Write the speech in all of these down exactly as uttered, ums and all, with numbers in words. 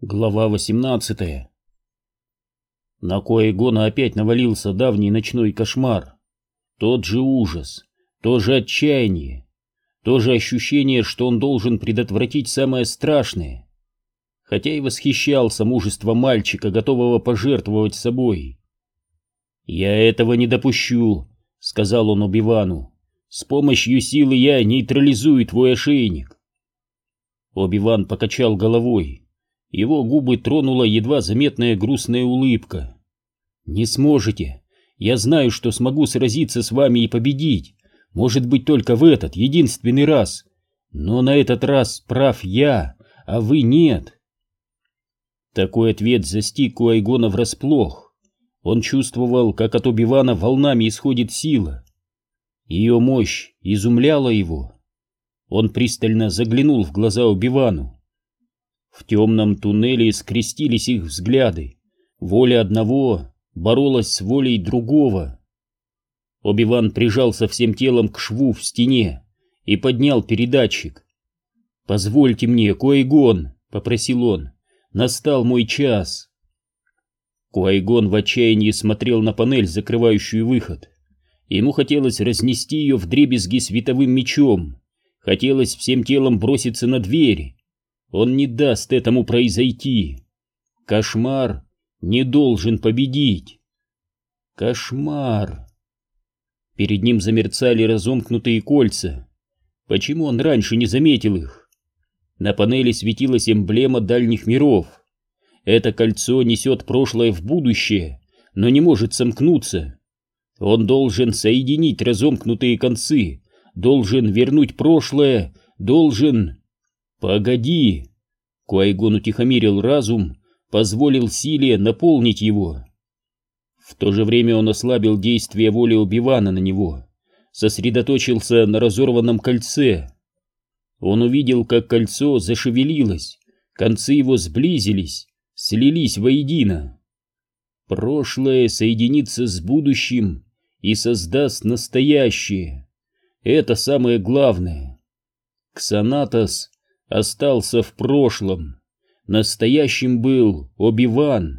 Глава восемнадцатая. На Ки-Гона опять навалился давний ночной кошмар. Тот же ужас, то же отчаяние, то же ощущение, что он должен предотвратить самое страшное. Хотя и восхищался мужеством мальчика, готового пожертвовать собой. «Я этого не допущу», — сказал он Оби-Вану. «С помощью силы я нейтрализую твой ошейник». Оби-Ван покачал головой. Его губы тронула едва заметная грустная улыбка. «Не сможете. Я знаю, что смогу сразиться с вами и победить. Может быть, только в этот единственный раз. Но на этот раз прав я, а вы нет». Такой ответ застиг Ки-Гона врасплох. Он чувствовал, как от Оби-Вана волнами исходит сила. Ее мощь изумляла его. Он пристально заглянул в глаза Оби-Вану. В темном туннеле скрестились их взгляды. Воля одного боролась с волей другого. Оби-Ван прижался всем телом к шву в стене и поднял передатчик. «Позвольте мне, Ки-Гон», — попросил он, — «настал мой час». Ки-Гон в отчаянии смотрел на панель, закрывающую выход. Ему хотелось разнести ее вдребезги световым мечом. Хотелось всем телом броситься на дверь. Он не даст этому произойти. Кошмар не должен победить. Кошмар. Перед ним замерцали разомкнутые кольца. Почему он раньше не заметил их? На панели светилась эмблема дальних миров. Это кольцо несет прошлое в будущее, но не может сомкнуться. Он должен соединить разомкнутые концы, должен вернуть прошлое, должен... «Погоди!» Ки-Гон утихомирил разум, позволил силе наполнить его. В то же время он ослабил действие воли Оби-Вана на него, сосредоточился на разорванном кольце. Он увидел, как кольцо зашевелилось, концы его сблизились, слились воедино. Прошлое соединится с будущим и создаст настоящее. Это самое главное. Ксанатос остался в прошлом. Настоящим был Оби-Ван.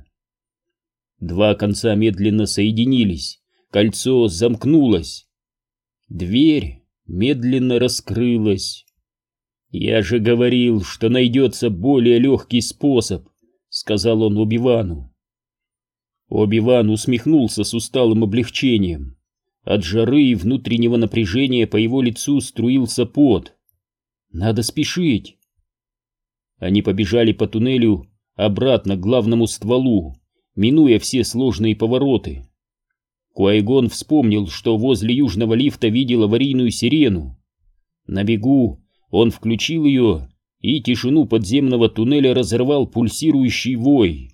Два конца медленно соединились. Кольцо замкнулось. Дверь медленно раскрылась. «Я же говорил, что найдется более легкий способ», — сказал он Оби-Вану. Оби-Ван усмехнулся с усталым облегчением. От жары и внутреннего напряжения по его лицу струился пот. «Надо спешить». Они побежали по туннелю обратно к главному стволу, минуя все сложные повороты. Ки-Гон вспомнил, что возле южного лифта видел аварийную сирену. На бегу он включил ее, и тишину подземного туннеля разорвал пульсирующий вой.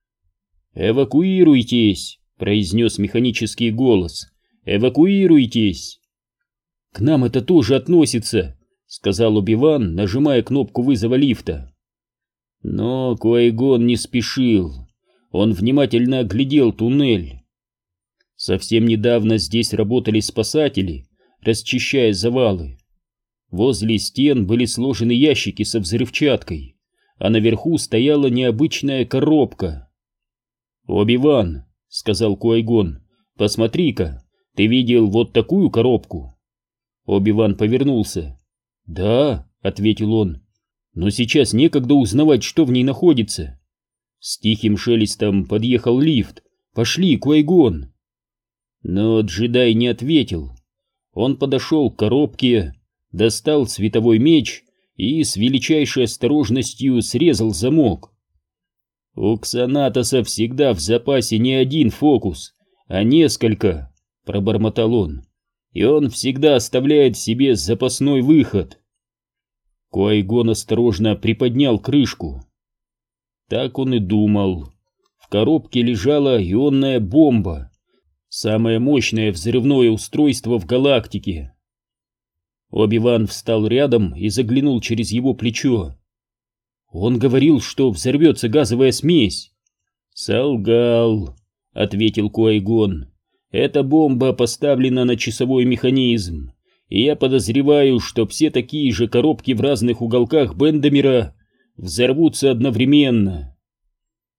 «Эвакуируйтесь!» — произнес механический голос. «Эвакуируйтесь!» «К нам это тоже относится», — сказал Оби-Ван, нажимая кнопку вызова лифта. Но Ки-Гон не спешил. Он внимательно оглядел туннель. Совсем недавно здесь работали спасатели, расчищая завалы. Возле стен были сложены ящики со взрывчаткой, а наверху стояла необычная коробка. «Оби-Ван», — сказал Ки-Гон, — «посмотри-ка, ты видел вот такую коробку?» Оби-Ван повернулся. «Да», — ответил он, — «но сейчас некогда узнавать, что в ней находится». С тихим шелестом подъехал лифт. «Пошли, Ки-Гон». Но джедай не ответил. Он подошел к коробке, достал световой меч и с величайшей осторожностью срезал замок. «У Ксанатоса всегда в запасе не один фокус, а несколько», — пробормотал он, — «и он всегда оставляет себе запасной выход». Ки-Гон осторожно приподнял крышку. Так он и думал. В коробке лежала ионная бомба, самое мощное взрывное устройство в галактике. Оби-Ван встал рядом и заглянул через его плечо. «Он говорил, что взорвется газовая смесь». «Солгал», — ответил Ки-Гон. «Эта бомба поставлена на часовой механизм, и я подозреваю, что все такие же коробки в разных уголках Бендамира взорвутся одновременно».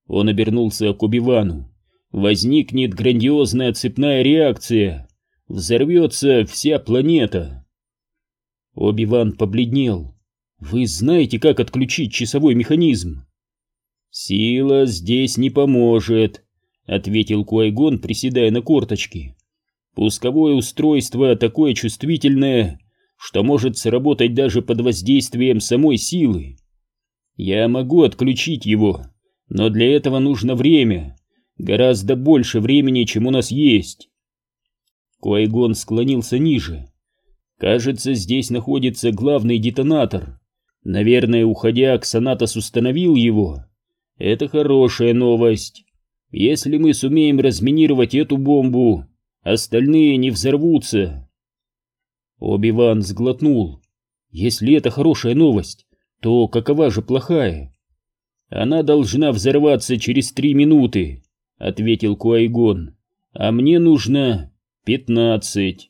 Он обернулся к Оби-Вану. «Возникнет грандиозная цепная реакция. Взорвется вся планета». Оби-Ван побледнел. «Вы знаете, как отключить часовой механизм?» «Сила здесь не поможет», — ответил Куай-Гон, приседая на корточки. «Пусковое устройство такое чувствительное, что может сработать даже под воздействием самой силы. Я могу отключить его, но для этого нужно время, гораздо больше времени, чем у нас есть». Куай-Гон склонился ниже. «Кажется, здесь находится главный детонатор. Наверное, уходя, Ксанатос установил его. Это хорошая новость. Если мы сумеем разминировать эту бомбу, остальные не взорвутся». Оби-Ван сглотнул. «Если это хорошая новость, то какова же плохая?» «Она должна взорваться через три минуты», — ответил Куай-Гон. «А мне нужно пятнадцать».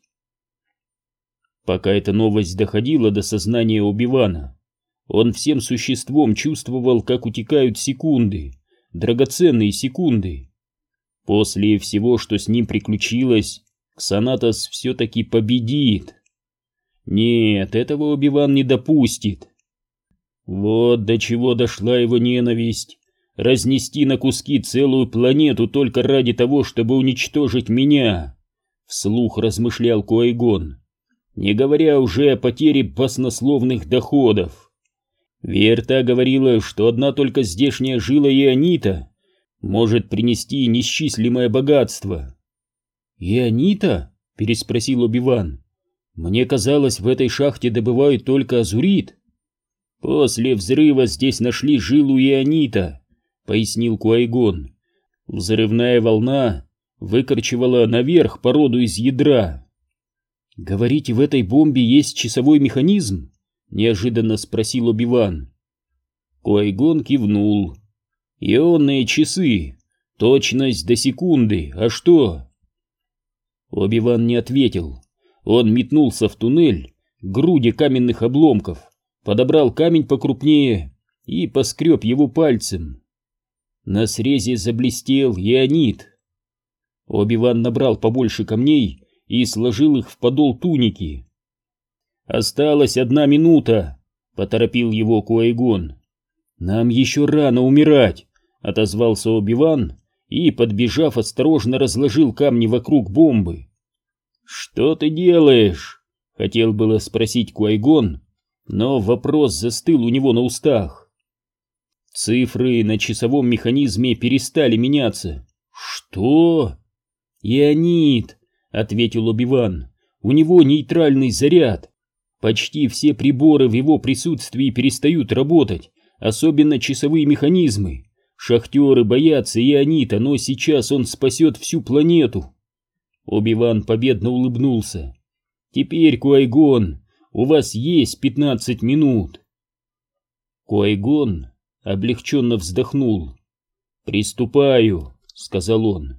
Пока эта новость доходила до сознания Оби-Вана, он всем существом чувствовал, как утекают секунды, драгоценные секунды. После всего, что с ним приключилось, Ксанатос все-таки победит. Нет, этого Оби-Ван не допустит. Вот до чего дошла его ненависть. Разнести на куски целую планету только ради того, чтобы уничтожить меня, вслух размышлял Куай-Гон, не говоря уже о потере баснословных доходов. Веерта говорила, что одна только здешняя жила ионита может принести неисчислимое богатство. «Ионита?» — переспросил Оби-Ван. «Мне казалось, в этой шахте добывают только азурит». «После взрыва здесь нашли жилу ионита», — пояснил Куай-Гон. «Взрывная волна выкорчевала наверх породу из ядра». «Говорите, в этой бомбе есть часовой механизм?» — неожиданно спросил Оби-Ван. Куай-Гон кивнул. «Ионные часы, точность до секунды, а что?» Оби-Ван не ответил. Он метнулся в туннель к груди каменных обломков, подобрал камень покрупнее и поскреб его пальцем. На срезе заблестел ионит. Оби-Ван набрал побольше камней и сложил их в подол туники. «Осталась одна минута», — поторопил его Куай-Гон. «Нам еще рано умирать», — отозвался Оби-Ван и, подбежав, осторожно разложил камни вокруг бомбы. «Что ты делаешь?» — хотел было спросить Куай-Гон, но вопрос застыл у него на устах. Цифры на часовом механизме перестали меняться. «Что?» «Ионит», — ответил Оби-Ван. «У него нейтральный заряд. Почти все приборы в его присутствии перестают работать, особенно часовые механизмы. Шахтеры боятся ионита, но сейчас он спасет всю планету». Оби-Ван победно улыбнулся. «Теперь, Куай-Гон, у вас есть пятнадцать минут». Куай-Гон облегченно вздохнул. «Приступаю», — сказал он.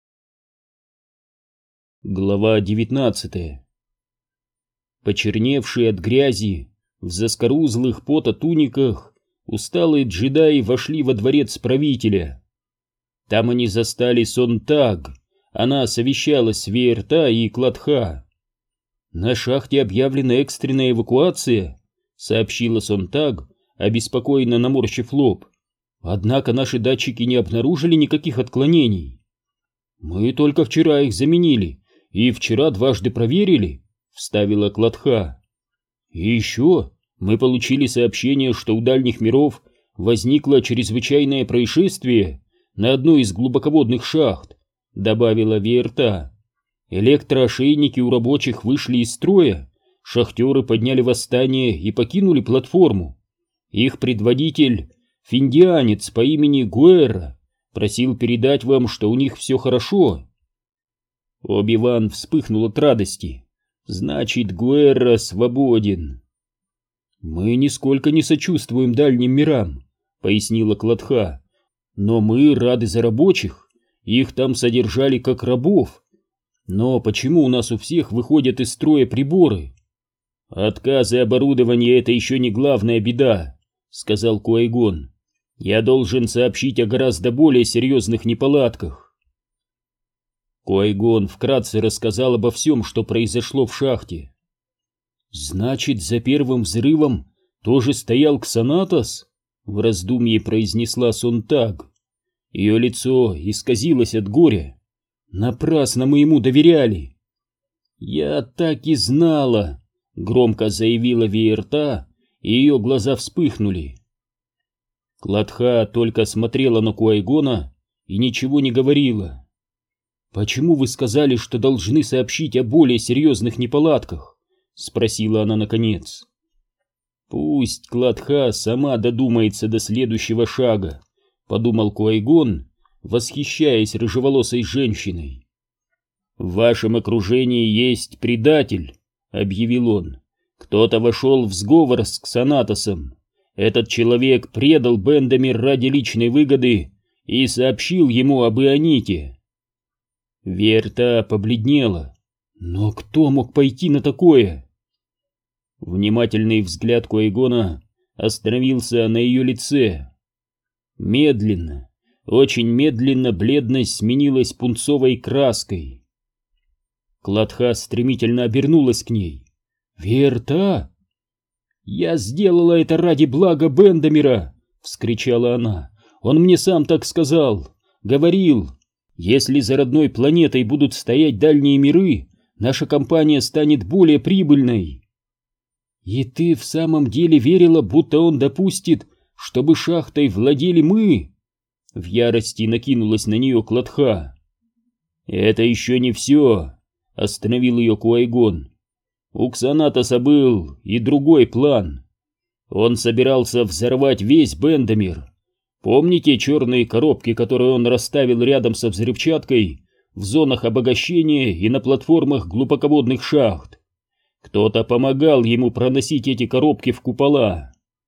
Глава девятнадцатая. Почерневшие от грязи, в заскорузлых пота туниках, усталые джедаи вошли во дворец правителя. Там они застали Сонтаг. Она совещалась с Веерта и Кладха. «На шахте объявлена экстренная эвакуация», — сообщила Сонтаг, обеспокоенно наморщив лоб. «Однако наши датчики не обнаружили никаких отклонений». «Мы только вчера их заменили, и вчера дважды проверили», — вставила Кладха. «И еще мы получили сообщение, что у дальних миров возникло чрезвычайное происшествие на одной из глубоководных шахт», — добавила Веерта. «Электроошейники у рабочих вышли из строя, шахтеры подняли восстание и покинули платформу. Их предводитель, финдианец по имени Гуэрра, просил передать вам, что у них все хорошо». Оби-Ван вспыхнул от радости. «Значит, Гуэрра свободен». «Мы нисколько не сочувствуем дальним мирам», — пояснила Кладха. «Но мы рады за рабочих. Их там содержали как рабов. Но почему у нас у всех выходят из строя приборы?» «Отказы оборудования — это еще не главная беда», — сказал Куай-Гон. Я должен сообщить о гораздо более серьезных неполадках. Ки-Гон вкратце рассказал обо всем, что произошло в шахте. «Значит, за первым взрывом тоже стоял Ксанатос?» — в раздумье произнесла Сонтаг. Ее лицо исказилось от горя. «Напрасно мы ему доверяли!» «Я так и знала!» — громко заявила Виерта, и ее глаза вспыхнули. Кладха только смотрела на Ки-Гона и ничего не говорила. «Почему вы сказали, что должны сообщить о более серьезных неполадках?» — спросила она наконец. «Пусть Кладха сама додумается до следующего шага», — подумал Ки-Гон, восхищаясь рыжеволосой женщиной. «В вашем окружении есть предатель», — объявил он. «Кто-то вошел в сговор с Ксанатосом. Этот человек предал Бендамир ради личной выгоды и сообщил ему об Ионите». Виерта побледнела. «Но кто мог пойти на такое?» Внимательный взгляд Ки-Гона остановился на ее лице. Медленно, очень медленно бледность сменилась пунцовой краской. Кладха стремительно обернулась к ней. «Виерта!» «Я сделала это ради блага Бендамира!» — вскричала она. «Он мне сам так сказал. Говорил, если за родной планетой будут стоять дальние миры, наша компания станет более прибыльной». «И ты в самом деле верила, будто он допустит, чтобы шахтой владели мы?» В ярости накинулась на нее Кладха. «Это еще не все», — остановил ее Ки-Гон. «У Ксанатоса был и другой план. Он собирался взорвать весь Бендамир. Помните черные коробки, которые он расставил рядом со взрывчаткой в зонах обогащения и на платформах глубоководных шахт? Кто-то помогал ему проносить эти коробки в купола.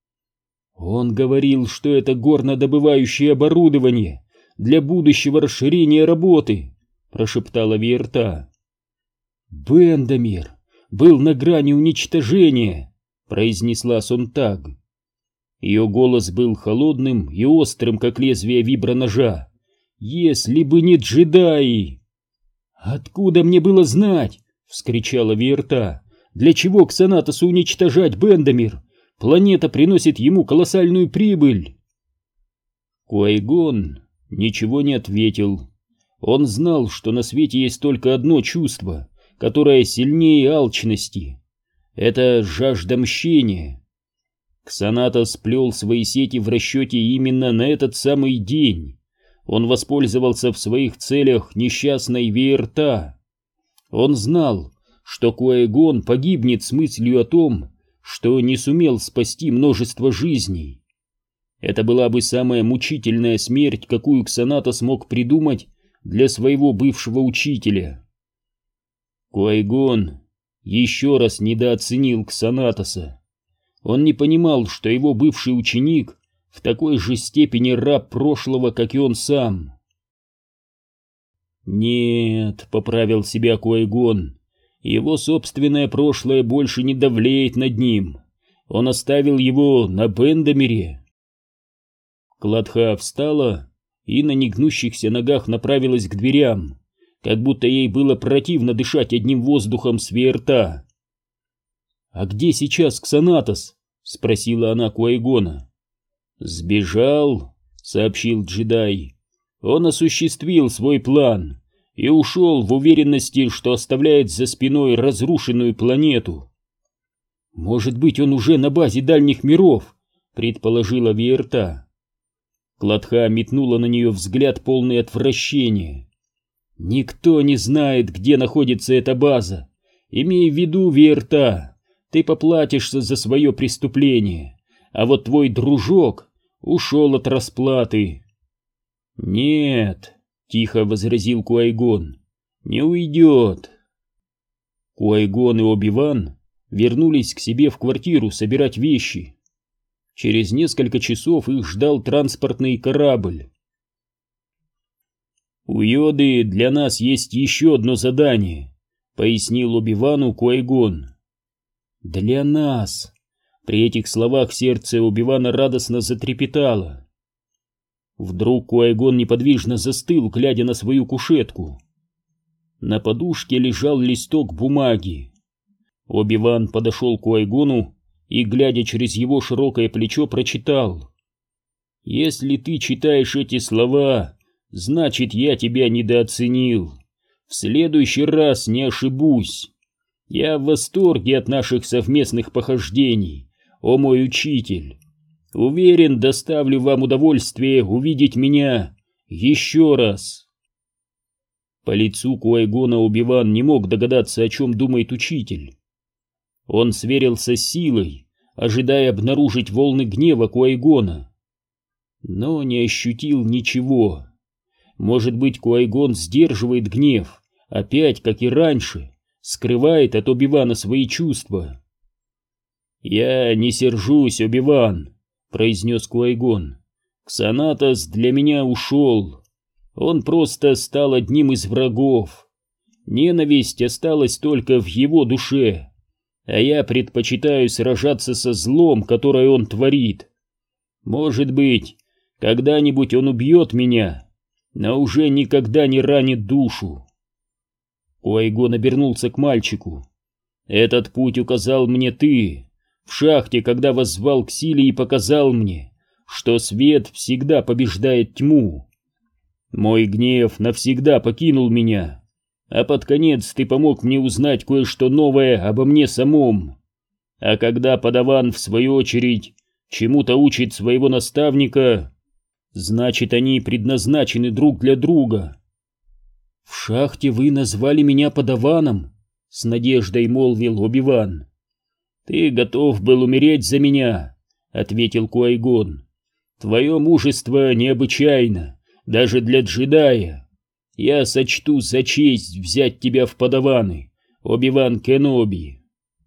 Он говорил, что это горнодобывающее оборудование для будущего расширения работы», — прошептала Виерта. «Бендамир был на грани уничтожения», — произнесла Сонтаг. Ее голос был холодным и острым, как лезвие виброножа. «Если бы не джедаи!» «Откуда мне было знать?» — вскричала Виерта. «Для чего Ксанатосу уничтожать Бендамир? Планета приносит ему колоссальную прибыль». Ки-Гон ничего не ответил. Он знал, что на свете есть только одно чувство, которое сильнее алчности. Это жажда мщения. Ксанатос плел свои сети в расчете именно на этот самый день. Он воспользовался в своих целях несчастной Виерта. Он знал, что Ки-Гон погибнет с мыслью о том, что не сумел спасти множество жизней. Это была бы самая мучительная смерть, какую Ксанатос мог придумать для своего бывшего учителя. Ки-Гон еще раз недооценил Ксанатоса. Он не понимал, что его бывший ученик в такой же степени раб прошлого, как и он сам. «Нет», — поправил себя Ки-Гон, — «его собственное прошлое больше не давлеет над ним. Он оставил его на Бендамире». Кладха встала и на негнущихся ногах направилась к дверям, как будто ей было противно дышать одним воздухом с Виерта. «А где сейчас Ксанатос?» — спросила она Ки-Гона. «Сбежал», — сообщил джедай. «Он осуществил свой план и ушел в уверенности, что оставляет за спиной разрушенную планету». «Может быть, он уже на базе дальних миров», — предположила Виерта. Кладха метнула на нее взгляд, полный отвращения. «Никто не знает, где находится эта база. Имей в виду, Виерта, ты поплатишься за свое преступление, а вот твой дружок ушел от расплаты». «Нет», — тихо возразил Ки-Гон, — «не уйдет». Ки-Гон и Оби-Ван вернулись к себе в квартиру собирать вещи. Через несколько часов их ждал транспортный корабль. «У Йоды для нас есть еще одно задание», — пояснил Оби-Вану Ки-Гон. «Для нас». При этих словах сердце Оби-Вана радостно затрепетало. Вдруг Куай-Гон неподвижно застыл, глядя на свою кушетку. На подушке лежал листок бумаги. Оби-Ван подошел к Куай-Гону и, глядя через его широкое плечо, прочитал: «Если ты читаешь эти слова, значит, я тебя недооценил. В следующий раз не ошибусь. Я в восторге от наших совместных похождений, о мой учитель. Уверен, доставлю вам удовольствие увидеть меня еще раз». По лицу Куай-Гона Оби-Ван не мог догадаться, о чем думает учитель. Он сверился с силой, ожидая обнаружить волны гнева Куай-Гона, но не ощутил ничего. Может быть, Куай-Гон сдерживает гнев, опять, как и раньше, скрывает от Оби-Вана свои чувства. «Я не сержусь, Оби-Ван», — произнес Куай-Гон. «Ксанатос для меня ушел. Он просто стал одним из врагов. Ненависть осталась только в его душе, а я предпочитаю сражаться со злом, которое он творит. Может быть, когда-нибудь он убьет меня, но уже никогда не ранит душу». Куай-Гон обернулся к мальчику. «Этот путь указал мне ты, в шахте, когда воззвал к силе и показал мне, что свет всегда побеждает тьму. Мой гнев навсегда покинул меня, а под конец ты помог мне узнать кое-что новое обо мне самом. А когда подаван, в свою очередь, чему-то учит своего наставника, значит, они предназначены друг для друга». «В шахте вы назвали меня подаваном», — с надеждой молвил Оби-Ван. «Ты готов был умереть за меня», — ответил Куай-Гон. «Твое мужество необычайно, даже для джедая. Я сочту за честь взять тебя в подаваны, Оби-Ван Кеноби».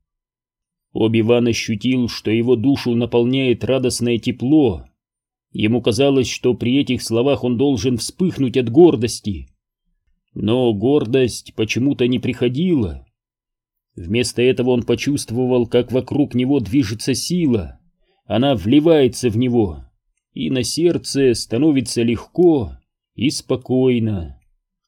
Оби-Ван ощутил, что его душу наполняет радостное тепло. Ему казалось, что при этих словах он должен вспыхнуть от гордости. Но гордость почему-то не приходила. Вместо этого он почувствовал, как вокруг него движется сила. Она вливается в него, и на сердце становится легко и спокойно.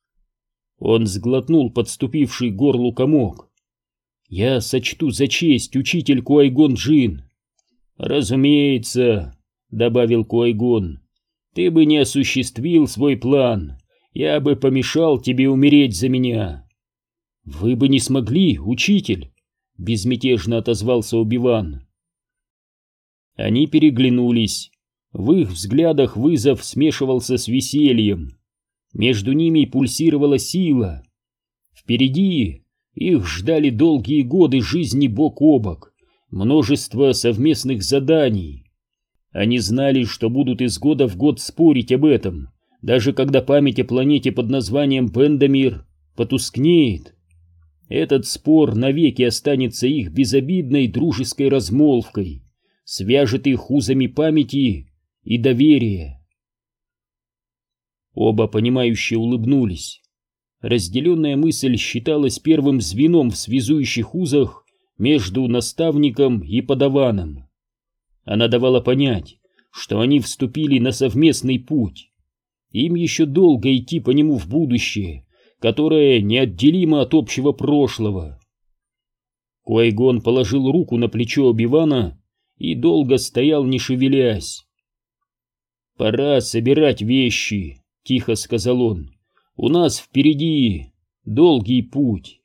Он сглотнул подступивший к горлу комок. «Я сочту за честь, учитель Куай-Гон Джин». «Разумеется», — добавил Куай-Гон, — «ты бы не осуществил свой план. Я бы помешал тебе умереть за меня». «Вы бы не смогли, учитель», — безмятежно отозвался Оби-Ван. Они переглянулись. В их взглядах вызов смешивался с весельем. Между ними пульсировала сила. Впереди их ждали долгие годы жизни бок о бок, множество совместных заданий. Они знали, что будут из года в год спорить об этом, даже когда память о планете под названием Пендамир потускнеет. Этот спор навеки останется их безобидной дружеской размолвкой, свяжет их узами памяти и доверия. Оба понимающе улыбнулись. Разделенная мысль считалась первым звеном в связующих узах между наставником и подаваном. Она давала понять, что они вступили на совместный путь. Им еще долго идти по нему в будущее, которое неотделимо от общего прошлого. Куай-Гон положил руку на плечо Оби-Вана и долго стоял, не шевелясь. «Пора собирать вещи», — тихо сказал он. «У нас впереди долгий путь».